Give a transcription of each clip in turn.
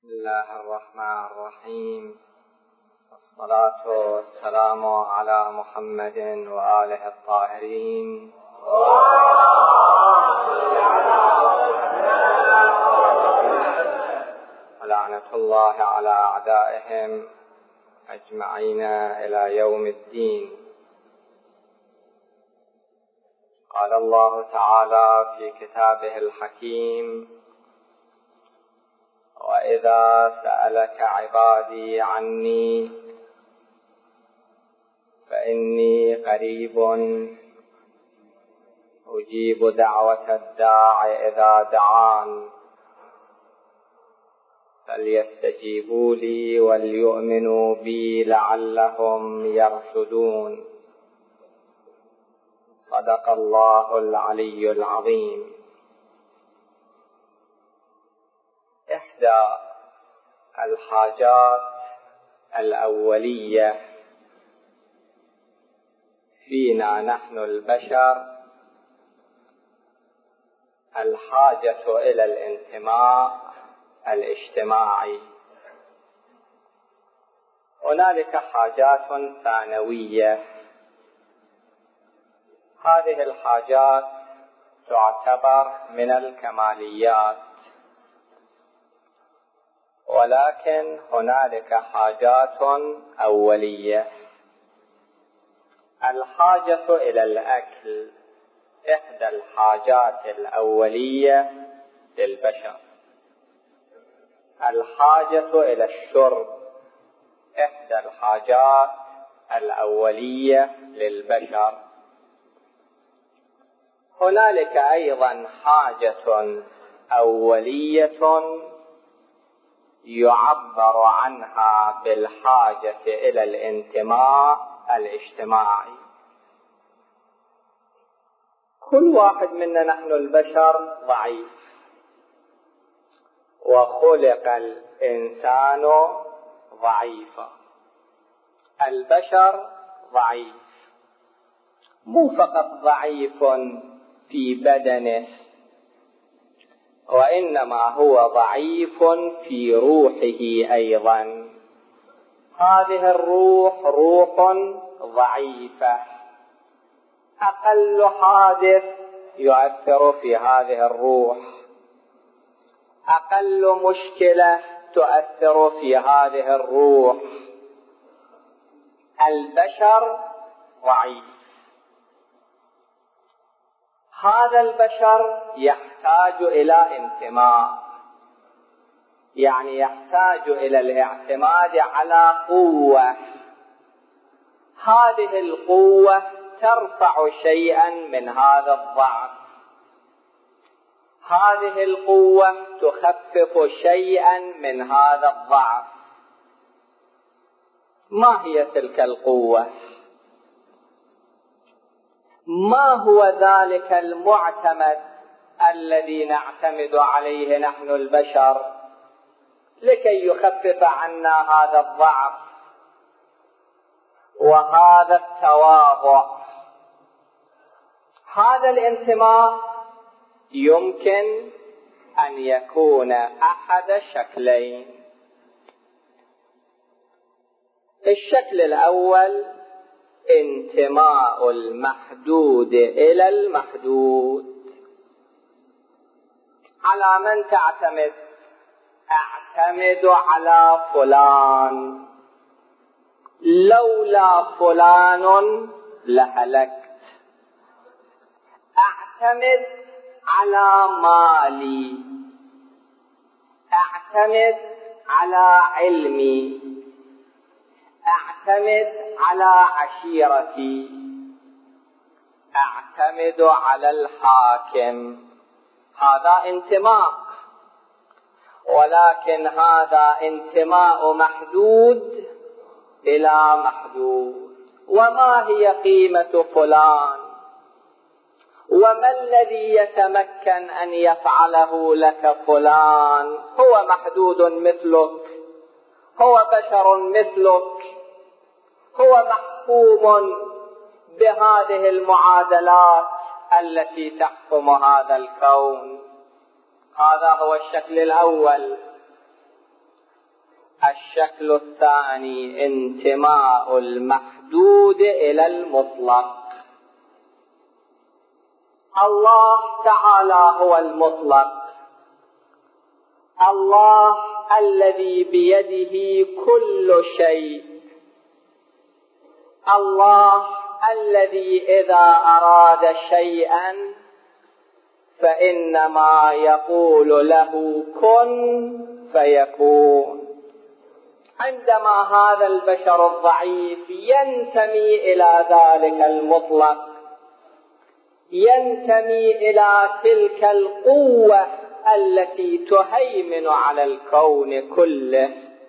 بسم الله الرحمن الرحيم، والصلاة والسلام على محمد وآله الطاهرين، ولعنة الله على أعدائهم أجمعين إلى يوم الدين. قال الله تعالى في كتابه الحكيم: وإذا سألك عبادي عني فإني قريب أجيب دعوة الداع إذا دعان فليستجيبوا لي وليؤمنوا بي لعلهم يرشدون. صدق الله العلي العظيم. إحدى الحاجات الأولية فينا نحن البشر الحاجة إلى الانتماء الاجتماعي. هنالك حاجات ثانوية، هذه الحاجات تعتبر من الكماليات، ولكن هنالك حاجات أولية. الحاجة إلى الأكل إحدى الحاجات الأولية للبشر. الحاجة إلى الشرب إحدى الحاجات الأولية للبشر. هنالك أيضا حاجة أولية يعبر عنها بالحاجة إلى الانتماء الاجتماعي. كل واحد منا نحن البشر ضعيف، وخلق الإنسان ضعيفا. البشر ضعيف، مو فقط ضعيف في بدنه، وإنما هو ضعيف في روحه أيضا. هذه الروح روح ضعيفة، أقل حادث يؤثر في هذه الروح، أقل مشكلة تؤثر في هذه الروح. البشر ضعيف. هذا البشر يحتاج إلى انتماء، يعني يحتاج إلى الاعتماد على قوة. هذه القوة ترفع شيئا من هذا الضعف، هذه القوة تخفف شيئا من هذا الضعف. ما هي تلك القوة؟ ما هو ذلك المعتمد الذي نعتمد عليه نحن البشر لكي يخفف عنا هذا الضعف وهذا التواضع؟ هذا الانتماء يمكن أن يكون أحد شكلين. الشكل الأول انتماء المحدود إلى المحدود. على من تعتمد؟ أعتمد على فلان، لولا فلان لهلكت. أعتمد على مالي، أعتمد على علمي، أعتمد على عشيرتي، أعتمد على الحاكم. هذا انتماء، ولكن هذا انتماء محدود إلى محدود. وما هي قيمة فلان؟ وما الذي يتمكن أن يفعله لك فلان؟ هو محدود مثلك، هو بشر مثلك، هو محكوم بهذه المعادلات التي تحكم هذا الكون. هذا هو الشكل الأول. الشكل الثاني انتماء المحدود إلى المطلق. الله تعالى هو المطلق، الله الذي بيده كل شيء، الله الذي إذا أراد شيئا فإنما يقول له كن فيكون. عندما هذا البشر الضعيف ينتمي إلى ذلك المطلق، ينتمي إلى تلك القوة التي تهيمن على الكون كله،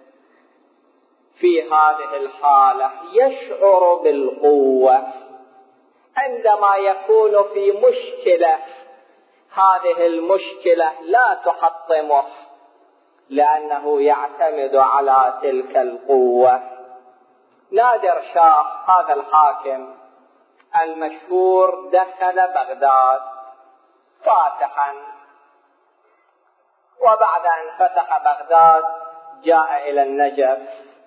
في هذه الحالة يشعر بالقوة. عندما يكون في مشكلة، هذه المشكلة لا تحطمه لأنه يعتمد على تلك القوة. نادر شاه هذا الحاكم المشهور دخل بغداد فاتحا، وبعد أن فتح بغداد جاء إلى النجف،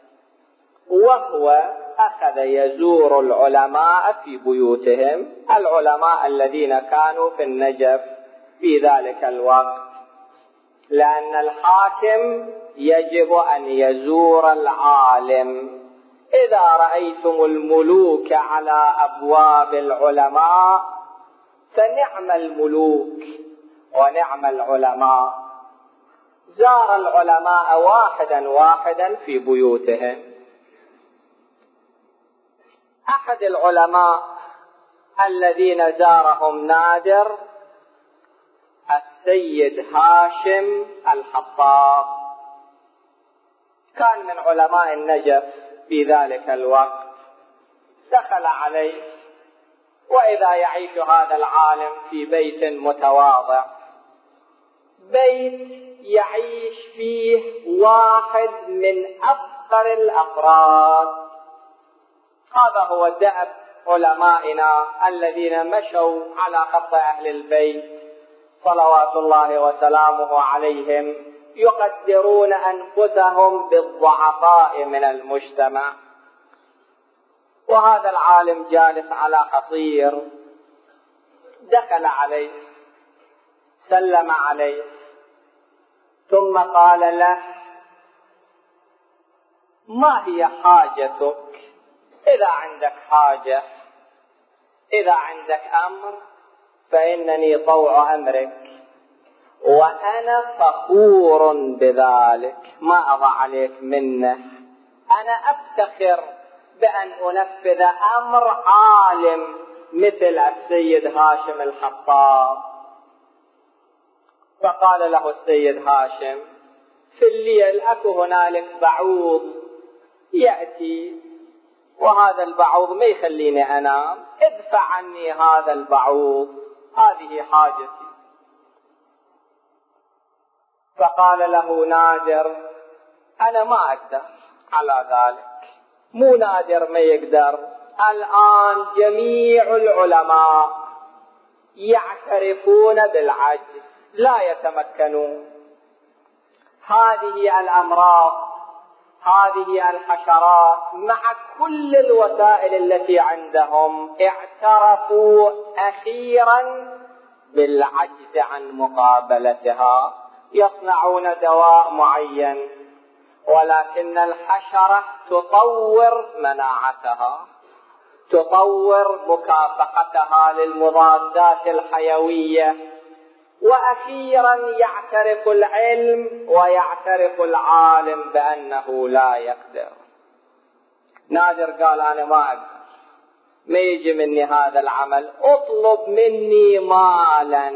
وهو أخذ يزور العلماء في بيوتهم، العلماء الذين كانوا في النجف في ذلك الوقت، لأن الحاكم يجب أن يزور العالم. إذا رأيتم الملوك على أبواب العلماء فنعم الملوك ونعم العلماء. زار العلماء واحدا واحدا في بيوتهم. أحد العلماء الذين زارهم نادر السيد هاشم الحطاب، كان من علماء النجف في ذلك الوقت. دخل عليه، وإذا يعيش هذا العالم في بيت متواضع، بيت يعيش فيه واحد من أفقر الأفراد. هذا هو دأب علمائنا الذين مشوا على خط أهل البيت صلوات الله وسلامه عليهم، يقدرون أنفسهم بالضعفاء من المجتمع. وهذا العالم جالس على حصير، دخل عليه، سلم عليه، ثم قال له: ما هي حاجتك؟ إذا عندك حاجة، إذا عندك أمر فإنني طوع أمرك، وأنا فخور بذلك، ما أضع عليك منه. أنا أفتخر بأن أنفذ أمر عالم مثل السيد هاشم الحطاب. فقال له السيد هاشم: في الليل أكو هنالك بعوض يأتي، وهذا البعوض ما يخليني أنام، ادفع عني هذا البعوض، هذه حاجتي. فقال له نادر: أنا ما أقدر على ذلك. مو نادر ما يقدر، الآن جميع العلماء يعترفون بالعجز، لا يتمكنون. هذه الأمراض، هذه الحشرات، مع كل الوسائل التي عندهم اعترفوا أخيرا بالعجز عن مقابلتها. يصنعون دواء معين، ولكن الحشرة تطور مناعتها، تطور مكافحتها للمضادات الحيوية. وأخيرا يعترف العلم ويعترف العالم بأنه لا يقدر. نادر قال: أنا ما أقدر، ما يجي مني هذا العمل، اطلب مني مالا.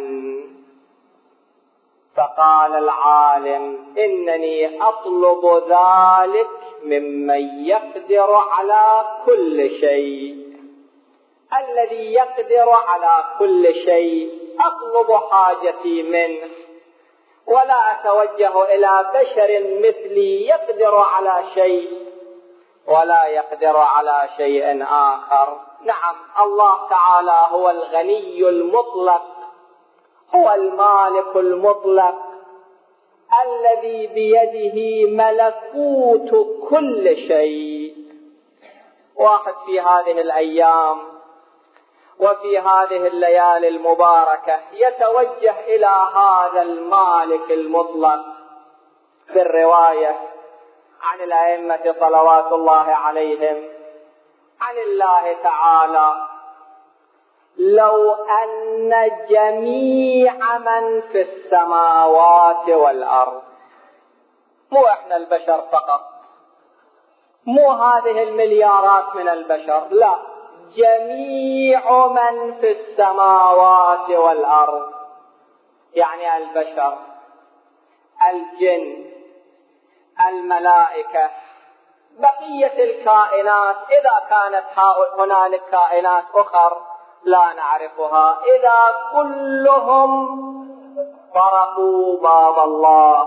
فقال العالم: إنني أطلب ذلك ممن يقدر على كل شيء. الذي يقدر على كل شيء أطلب حاجتي منه، ولا أتوجه إلى بشر مثلي يقدر على شيء ولا يقدر على شيء آخر. نعم، الله تعالى هو الغني المطلق، هو المالك المطلق الذي بيده ملكوت كل شيء. واحد في هذه الأيام وفي هذه الليالي المباركة يتوجه إلى هذا المالك المطلق بالرواية عن الأئمة صلوات الله عليهم عن الله تعالى: لو أن جميع من في السماوات والأرض، مو احنا البشر فقط، مو هذه المليارات من البشر، لا، جميع من في السماوات والأرض، يعني البشر، الجن، الملائكة، بقية الكائنات، إذا كانت هنالك كائنات أخرى لا نعرفها، إذا كلهم طرقوا باب الله،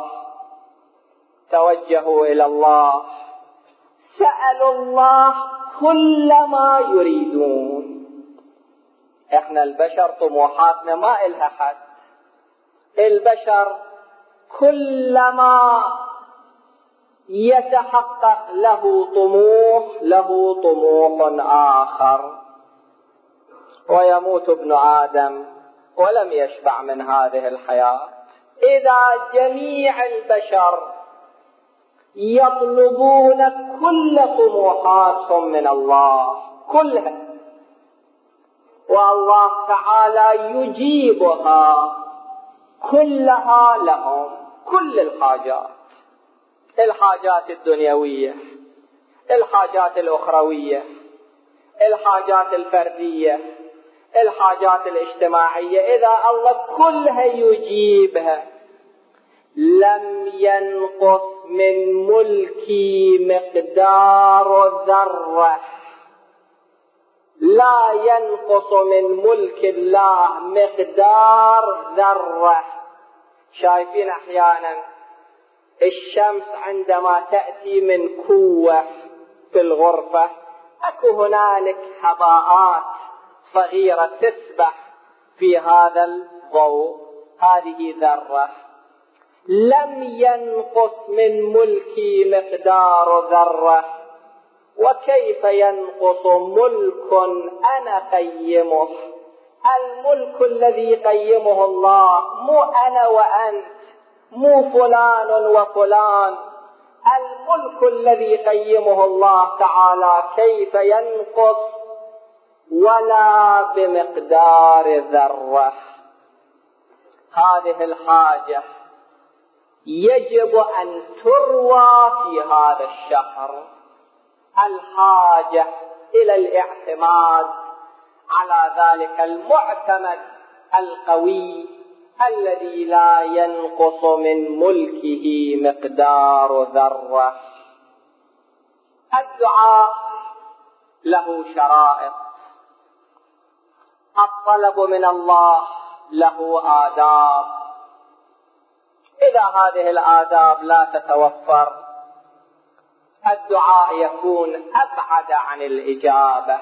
توجهوا إلى الله، سألوا الله كل ما يريدون. احنا البشر طموحاتنا ما إلها حد، البشر كلما يتحقق له طموح آخر، ويموت ابن آدم ولم يشبع من هذه الحياة. إذا جميع البشر يطلبون كل طموحاتهم من الله كلها، والله تعالى يجيبها كلها لهم، كل الحاجات الدنيوية، الحاجات الأخروية، الحاجات الفردية، الحاجات الاجتماعية، إذا الله كلها يجيبها، لم ينقص من ملكي مقدار ذرة، لا ينقص من ملك الله مقدار ذرة. شايفين أحيانا الشمس عندما تأتي من كوة في الغرفة، أكو هنالك هباءات صغيرة تسبح في هذا الضوء، هذه ذرة. لم ينقص من ملكي مقدار ذرة، وكيف ينقص ملك أنا قيمه؟ الملك الذي قيمه الله، مو أنا وأنت، مو فلان وفلان، الملك الذي قيمه الله تعالى كيف ينقص؟ ولا بمقدار ذرة. هذه الحاجة يجب أن تروى في هذا الشهر، الحاجة إلى الاعتماد على ذلك المعتمد القوي الذي لا ينقص من ملكه مقدار ذرة. الدعاء له شرائط، الطلب من الله له آداب، إذا هذه الآداب لا تتوفر الدعاء يكون أبعد عن الإجابة.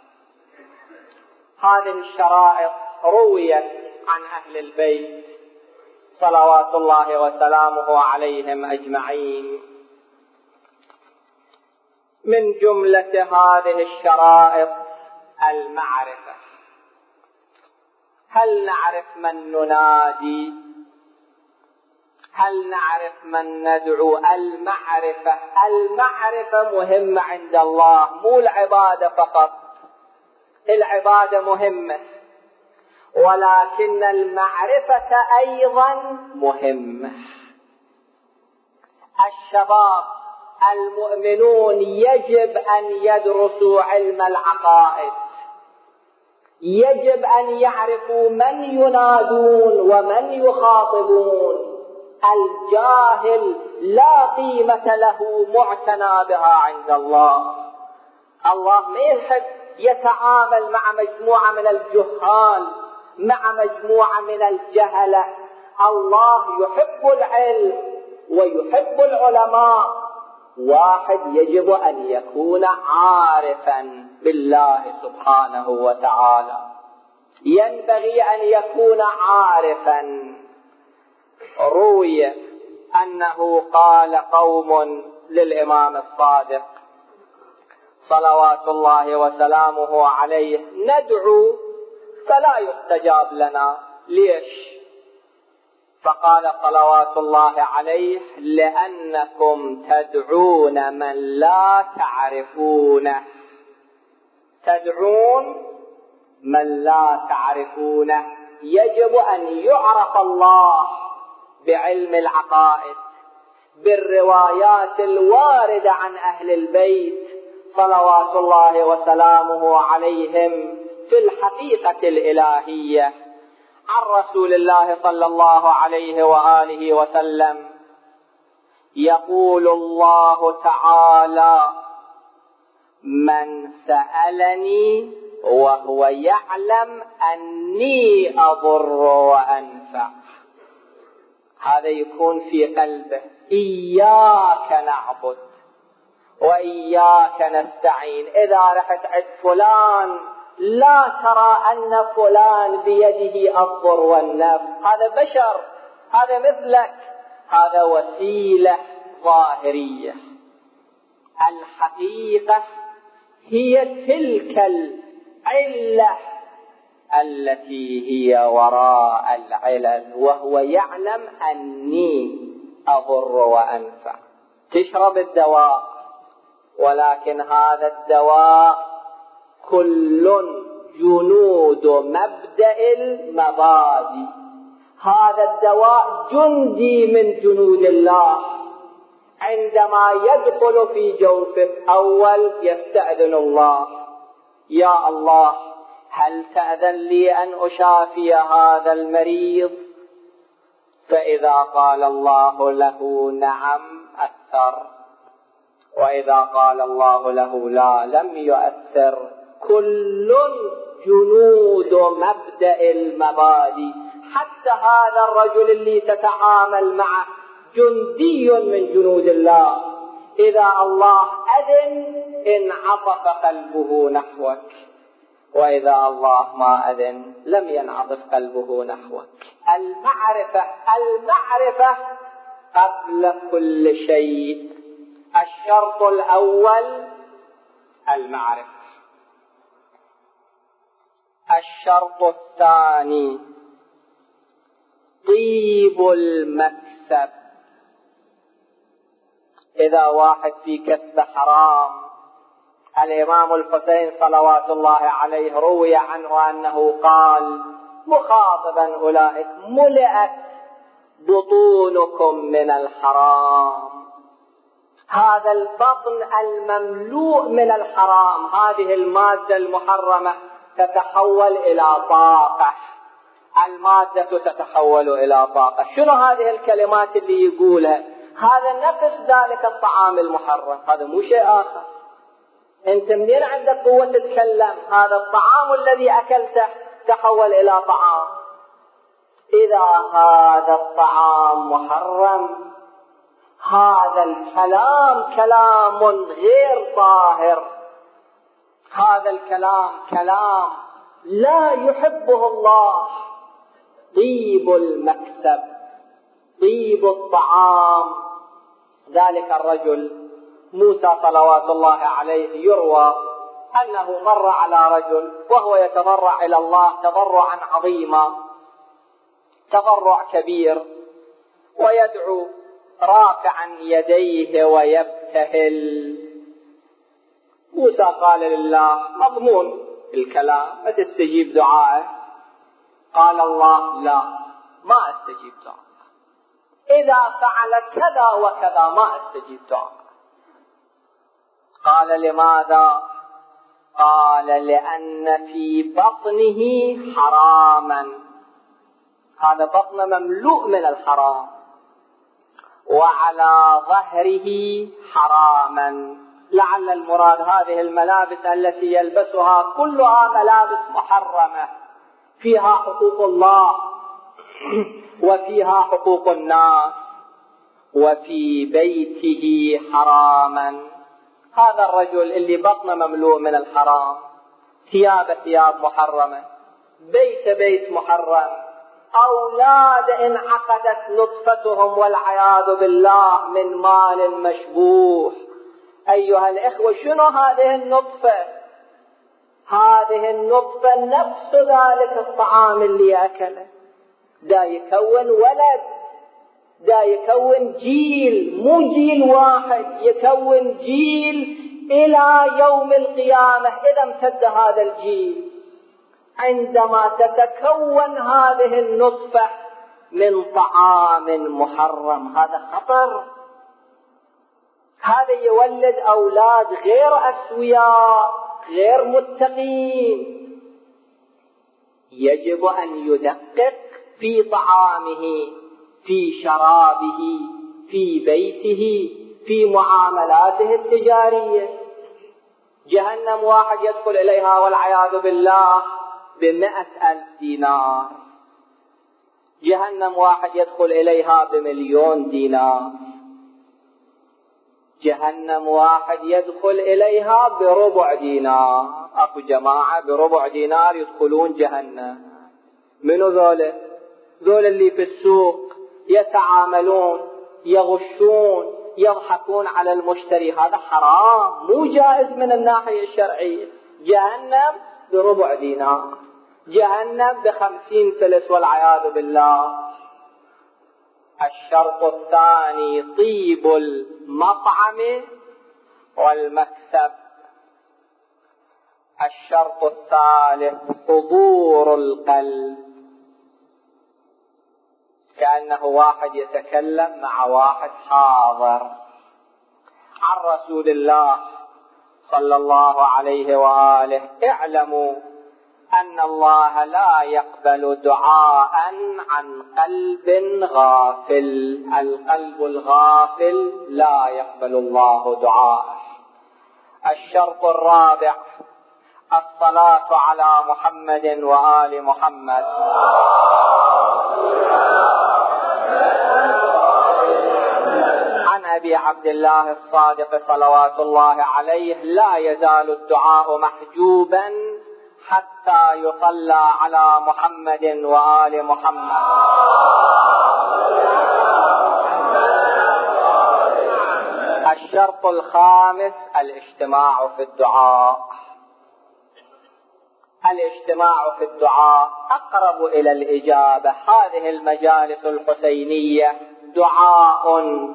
هذه الشرائط رويت عن أهل البيت صلوات الله وسلامه عليهم أجمعين. من جملة هذه الشرائط المعرفة. هل نعرف من ننادي؟ هل نعرف من ندعو؟ المعرفة مهمة عند الله، مو العبادة فقط، العبادة مهمة، ولكن المعرفة أيضا مهمة. الشباب المؤمنون يجب أن يدرسوا علم العقائد، يجب أن يعرفوا من ينادون ومن يخاطبون. الجاهل لا قيمة له معتنى بها عند الله. الله ما يحب يتعامل مع مجموعة من الجهال، مع مجموعة من الجهلة. الله يحب العلم ويحب العلماء. واحد يجب أن يكون عارفا بالله سبحانه وتعالى، ينبغي أن يكون عارفا. روي أنه قال قوم للإمام الصادق صلوات الله وسلامه عليه: ندعو فلا يستجاب لنا، ليش؟ فقال صلوات الله عليه: لأنكم تدعون من لا تعرفونه. تدعون من لا تعرفونه. يجب أن يعرف الله بعلم العقائد، بالروايات الواردة عن أهل البيت صلوات الله وسلامه عليهم في الحقيقة الإلهية عن رسول الله صلى الله عليه وآله وسلم. يقول الله تعالى: من سألني وهو يعلم أني أضر وأنفع. هذا يكون في قلبه: إياك نعبد وإياك نستعين. إذا رحت عند فلان لا ترى أن فلان بيده الضر والنفع، هذا بشر، هذا مثلك، هذا وسيلة ظاهرية. الحقيقة هي تلك العلة التي هي وراء العلل، وهو يعلم أني أضر وأنفع. تشرب الدواء، ولكن هذا الدواء كل جنود مبدأ المبادئ. هذا الدواء جندي من جنود الله. عندما يدخل في جوفك أول يستأذن الله: يا الله، هل تأذن لي أن أشافي هذا المريض؟ فإذا قال الله له نعم أثر، وإذا قال الله له لا لم يؤثر. كل جنود مبدأ المبادئ. حتى هذا الرجل اللي تتعامل معه جندي من جنود الله. إذا الله أذن انعطف قلبه نحوك، وإذا الله ما أذن لم ينعطف قلبه نحوك. المعرفة قبل كل شيء. الشرط الأول المعرفة. الشرط الثاني طيب المكسب. إذا واحد في كسب حرام، الإمام الحسين صلوات الله عليه روي عنه أنه قال مخاطبا أولئك: ملئت بطونكم من الحرام. هذا البطن المملوء من الحرام، هذه المادة المحرمة تتحول إلى طاقة. المادة تتحول إلى طاقة. شنو هذه الكلمات اللي يقولها؟ هذا نفس ذلك الطعام المحرم، هذا مو شيء آخر. أنت منين عندك قوة تتكلم؟ هذا الطعام الذي أكلته تحول إلى طعام. إذا هذا الطعام محرم، هذا الكلام كلام غير طاهر. هذا الكلام كلام لا يحبه الله. طيب المكسب، طيب الطعام. ذلك الرجل موسى صلوات الله عليه يروى أنه مر على رجل وهو يتضرع إلى الله تضرعا عظيما، تضرع كبير، ويدعو رافعا يديه ويبتهل. موسى قال لله: مضمون الكلام، ما تستجيب دعائه. قال الله: لا، ما استجيب دعائه. إذا فعل كذا وكذا ما استجيب دعائه. قال: لماذا؟ قال: لأن في بطنه حراما. هذا بطن مملوء من الحرام، وعلى ظهره حراما. لعل المراد هذه الملابس التي يلبسها كلها ملابس محرمة، فيها حقوق الله وفيها حقوق الناس، وفي بيته حراما. هذا الرجل اللي بطنه مملوء من الحرام، ثياب محرمة، بيت محرم، أولاد انعقدت نطفتهم والعياذ بالله من مال مشبوه. أيها الإخوة، شنو هذه النطفة؟ هذه النطفة نفس ذلك الطعام اللي أكله، دا يكون ولد، دا يكون جيل، مو جيل واحد، يكون جيل إلى يوم القيامة إذا امتد هذا الجيل. عندما تتكون هذه النطفة من طعام محرم، هذا خطر. هذا يولد أولاد غير أسوياء، غير متقين. يجب أن يدقق في طعامه، في شرابه، في بيته، في معاملاته التجارية. جهنم واحد يدخل إليها والعياذ بالله ب100,000 دينار، جهنم واحد يدخل إليها ب1,000,000 دينار، جهنم واحد يدخل إليها ب1/4 دينار. أكو جماعة ب1/4 دينار يدخلون جهنم. منو ذولا؟ ذولا اللي في السوق يتعاملون، يغشون، يضحكون على المشتري. هذا حرام، مو جائز من الناحية الشرعية. جهنم ب1/4 دينار، جهنم ب50 فلس والعياذ بالله. الشرط الثاني طيب المطعم والمكسب. الشرط الثالث حضور القلب، كأنه واحد يتكلم مع واحد حاضر. عن رسول الله صلى الله عليه وآله: اعلموا أن الله لا يقبل دعاء عن قلب غافل. القلب الغافل لا يقبل الله دعاءه. الشرط الرابع الصلاة على محمد وآل محمد. عن أبي عبد الله الصادق صلوات الله عليه: لا يزال الدعاء محجوبا حتى يصلى على محمد وآل محمد. الشرط الخامس الاجتماع في الدعاء. الاجتماع في الدعاء أقرب إلى الإجابة. هذه المجالس الحسينية دعاء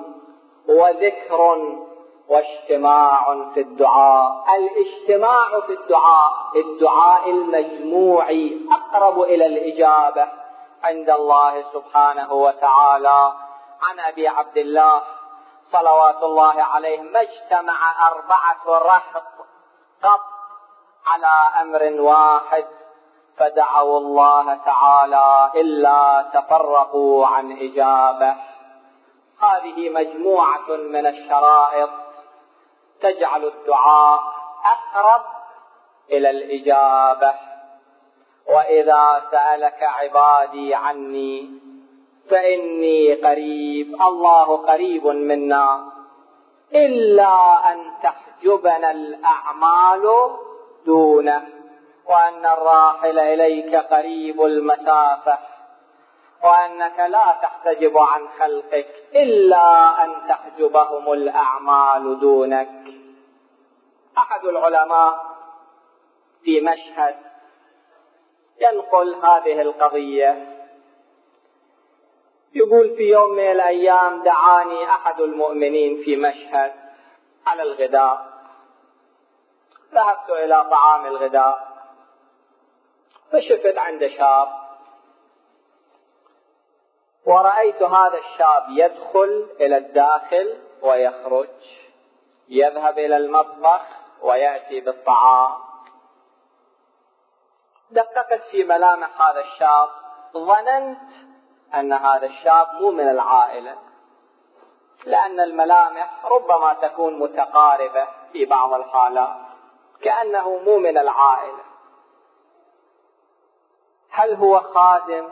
وذكر واجتماع في الدعاء. الاجتماع في الدعاء، الدعاء المجموعي، أقرب إلى الإجابة عند الله سبحانه وتعالى. عن أبي عبد الله صلوات الله عليه: ما اجتمع 4 رهط قط على أمر واحد فدعوا الله تعالى إلا تفرقوا عن إجابة. هذه مجموعة من الشرائط تجعل الدعاء أقرب إلى الإجابة. وإذا سألك عبادي عني فإني قريب، الله قريب منا، إلا أن تحجبنا الأعمال دونه، وأن الراحل إليك قريب المسافة، وأنك لا تحتجب عن خلقك إلا أن تحجبهم الأعمال دونك. أحد العلماء في مشهد ينقل هذه القضية، يقول: في يوم من الأيام دعاني أحد المؤمنين في مشهد على الغداء. ذهبت إلى طعام الغداء فشفت عند شاب، ورأيت هذا الشاب يدخل إلى الداخل ويخرج، يذهب إلى المطبخ ويأتي بالطعام. دققت في ملامح هذا الشاب، ظننت أن هذا الشاب مو من العائلة، لأن الملامح ربما تكون متقاربة في بعض الحالات، كأنه مو من العائلة. هل هو خادم؟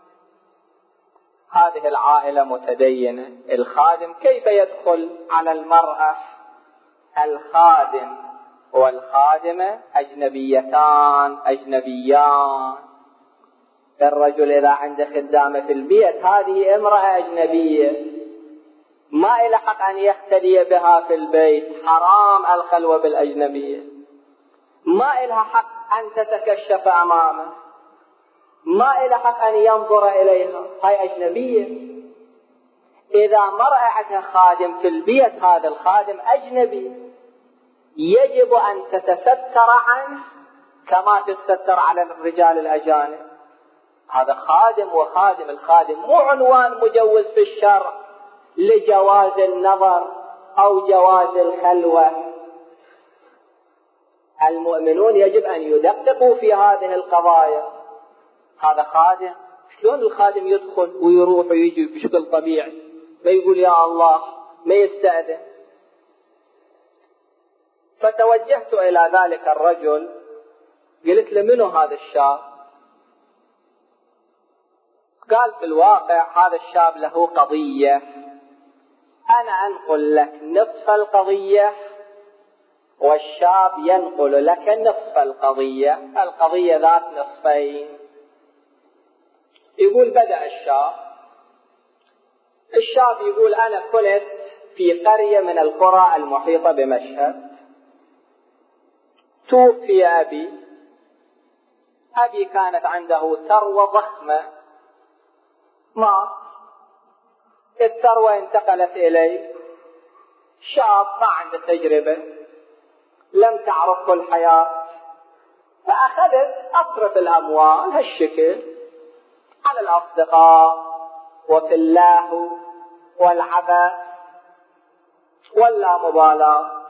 هذه العائلة متدينة. الخادم كيف يدخل على المرأة؟ الخادم والخادمة أجنبيان. الرجل إذا عنده خدامة في البيت هذه امرأة أجنبية ما إلى حق أن يختلي بها في البيت، حرام الخلوة بالأجنبية، ما إلها حق أن تتكشف أمامه، ما إلى حق أن ينظر إليها، هاي أجنبية. إذا مرأة عندها خادم في البيت هذا الخادم أجنبي يجب أن تتستر عنه كما تستر على الرجال الأجانب. هذا خادم وخادم، الخادم مو عنوان مجوز في الشرع لجواز النظر أو جواز الخلوة. المؤمنون يجب أن يدققوا في هذه القضايا. هذا خادم، شلون الخادم يدخل ويروح ويجي بشكل طبيعي، ما يقول يا الله، ما يستأذن؟ فتوجهت إلى ذلك الرجل قلت له منو هذا الشاب؟ قال في الواقع هذا الشاب له قضية، أنا أنقل لك نصف القضية والشاب ينقل لك نصف القضية، القضية ذات نصفين. يقول بدأ الشاب يقول أنا كنت في قرية من القرى المحيطة بمشهد، توفي أبي كانت عنده ثروة ضخمة، مات، الثروة انتقلت إلي، شاب ما عنده تجربة، لم تعرفه الحياة، فأخذت أصرف الأموال هالشكل على الأصدقاء وفي اللهو والعبث واللامبالاة.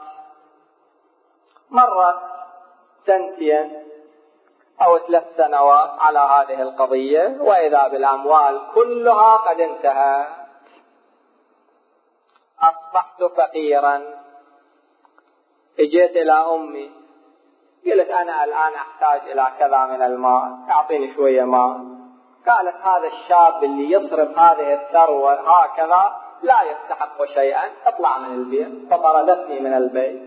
مرت سنتين أو 3 سنوات على هذه القضية، وإذا بالأموال كلها قد انتهت، أصبحت فقيرا. اجيت إلى أمي قلت أنا الآن أحتاج إلى كذا من المال، أعطيني شوية مال. قالت هذا الشاب اللي يصرف هذه الثروة هكذا لا يستحق شيئا، اطلع من البيت. فطردتني من البيت.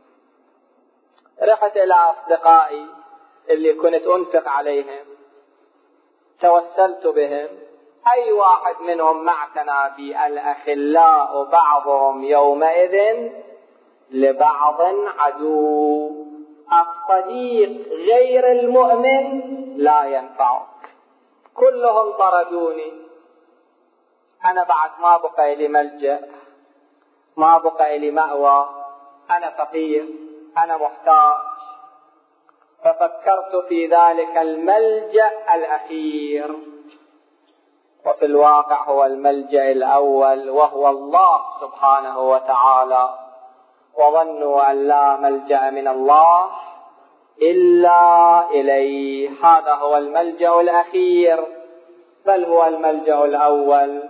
رحت إلى أصدقائي اللي كنت أنفق عليهم، توسلت بهم، أي واحد منهم معتنا بي، الأخلاء بعضهم يومئذ لبعض عدو، الصديق غير المؤمن لا ينفعك. كلهم طردوني، أنا بعد ما بقى لي ملجأ، ما بقى لي مأوى، أنا فقير، أنا محتاج. ففكرت في ذلك الملجأ الأخير، وفي الواقع هو الملجأ الأول، وهو الله سبحانه وتعالى. وظنوا أن لا ملجأ من الله إلا إليه، هذا هو الملجأ الأخير، بل هو الملجأ الأول.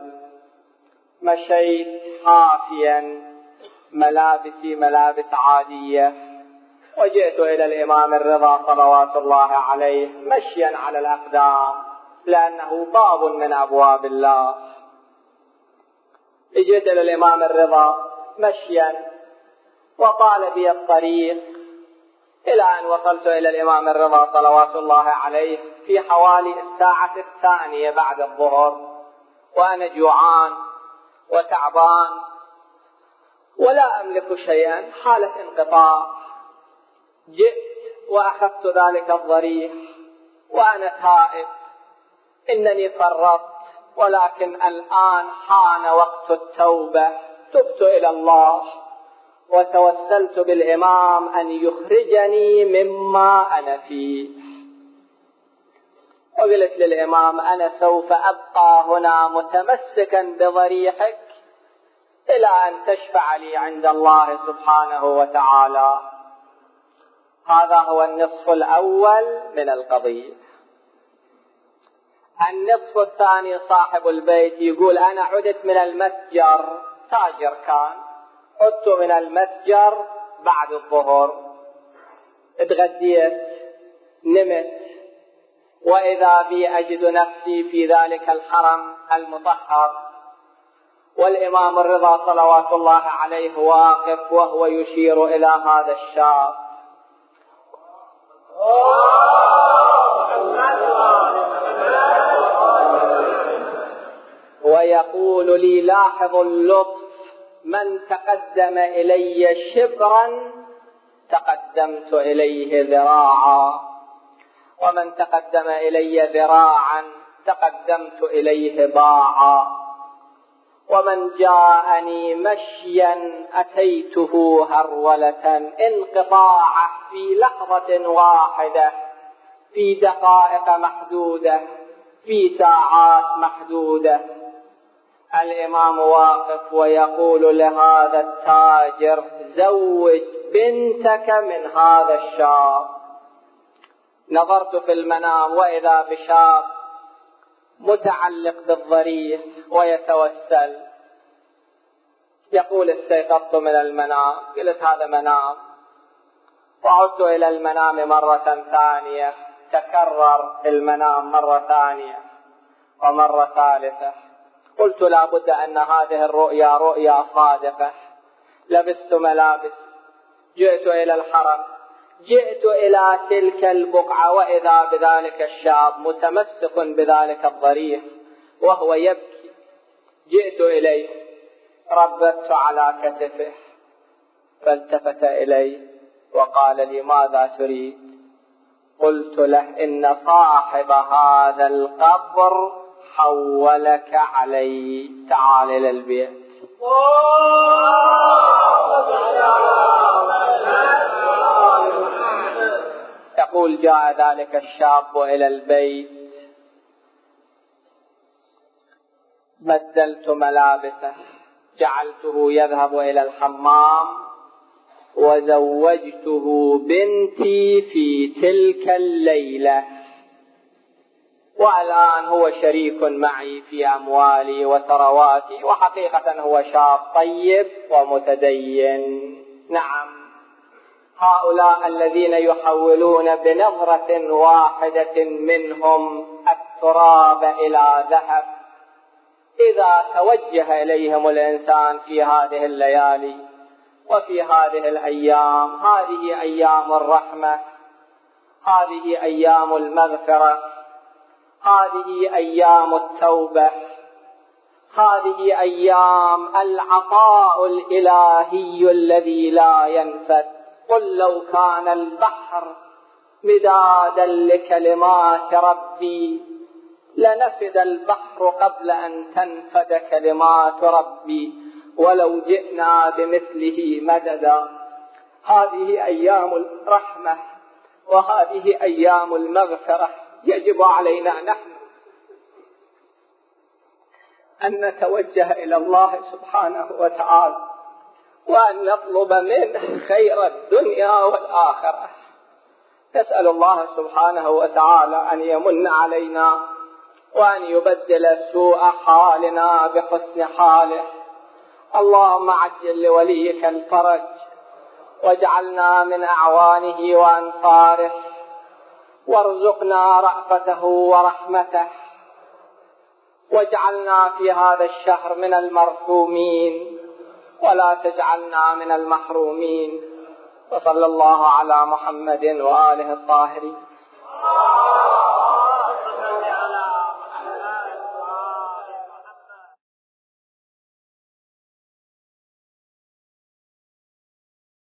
مشيت حافيا، ملابسي ملابس عادية، وجئت إلى الإمام الرضا صلوات الله عليه مشيا على الأقدام، لأنه باب من أبواب الله. جئت إلى الإمام الرضا مشيا، وطال بي الطريق إلى أن وصلت إلى الإمام الرضا صلوات الله عليه في حوالي 2:00 بعد الظهر، وأنا جوعان وتعبان ولا أملك شيئا، حالة انقطاع. جئت وأخذت ذلك الضريح وأنا تائب، إنني فرطت، ولكن الآن حان وقت التوبة. تبت إلى الله وتوسلت بالإمام أن يخرجني مما أنا فيه، وقلت للإمام أنا سوف أبقى هنا متمسكا بضريحك إلى أن تشفع لي عند الله سبحانه وتعالى. هذا هو النصف الأول من القضية. النصف الثاني صاحب البيت يقول أنا عدت من المتجر، تاجر كان، عدت من المتجر بعد الظهر، اتغديت، نمت، وإذا بي أجد نفسي في ذلك الحرم المطهر، والإمام الرضا صلوات الله عليه واقف وهو يشير إلى هذا الشاب. ويقول لي: لاحظ اللطف، من تقدم إلي شبرا تقدمت إليه ذراعا، ومن تقدم إلي ذراعا تقدمت إليه باعا، ومن جاءني مشيا أتيته هرولة، انقطاعه في لحظة واحدة، في دقائق محدودة، في ساعات محدودة. الإمام واقف ويقول لهذا التاجر: زوج بنتك من هذا الشاب. نظرت في المنام وإذا بشاب متعلق بالضريح ويتوسل. يقول: استيقظت من المنام. قلت: هذا منام. وعدت إلى المنام مرة ثانية، تكرر المنام مرة ثانية ومرة ثالثة. قلت: لا بد أن هذه الرؤيا رؤيا صادقة. لبست ملابس، جئت إلى الحرم، جئت إلى تلك البقعة، وإذا بذلك الشاب متمسك بذلك الضريح وهو يبكي. جئت إليه، ربطت على كتفه، فالتفت إلي وقال لي: ماذا تريد؟ قلت له: إن صاحب هذا القبر حولك علي، تعال إلى البيت. يقول: جاء ذلك الشاب إلى البيت، بدلت ملابسه، جعلته يذهب إلى الحمام، وزوجته بنتي في تلك الليلة. والآن هو شريك معي في أموالي وثرواتي، وحقيقة هو شاب طيب ومتدين. نعم، هؤلاء الذين يحولون بنظرة واحدة منهم التراب إلى ذهب، إذا توجه إليهم الإنسان في هذه الليالي وفي هذه الأيام، هذه أيام الرحمة، هذه أيام المغفرة، هذه أيام التوبة، هذه أيام العطاء الإلهي الذي لا ينفد. قل لو كان البحر مدادا لكلمات ربي لنفد البحر قبل أن تنفد كلمات ربي ولو جئنا بمثله مددا. هذه أيام الرحمة وهذه أيام المغفرة. يجب علينا نحن أن نتوجه إلى الله سبحانه وتعالى وأن نطلب منه خير الدنيا والآخرة. نسأل الله سبحانه وتعالى أن يمن علينا وأن يبدل سوء حالنا بحسن حاله. اللهم عجل لوليك الفرج واجعلنا من أعوانه وأنصاره، وارزقنا رأفته ورحمته، واجعلنا في هذا الشهر من المرحومين ولا تجعلنا من المحرومين. وصلى الله على محمد وآله الطاهرين.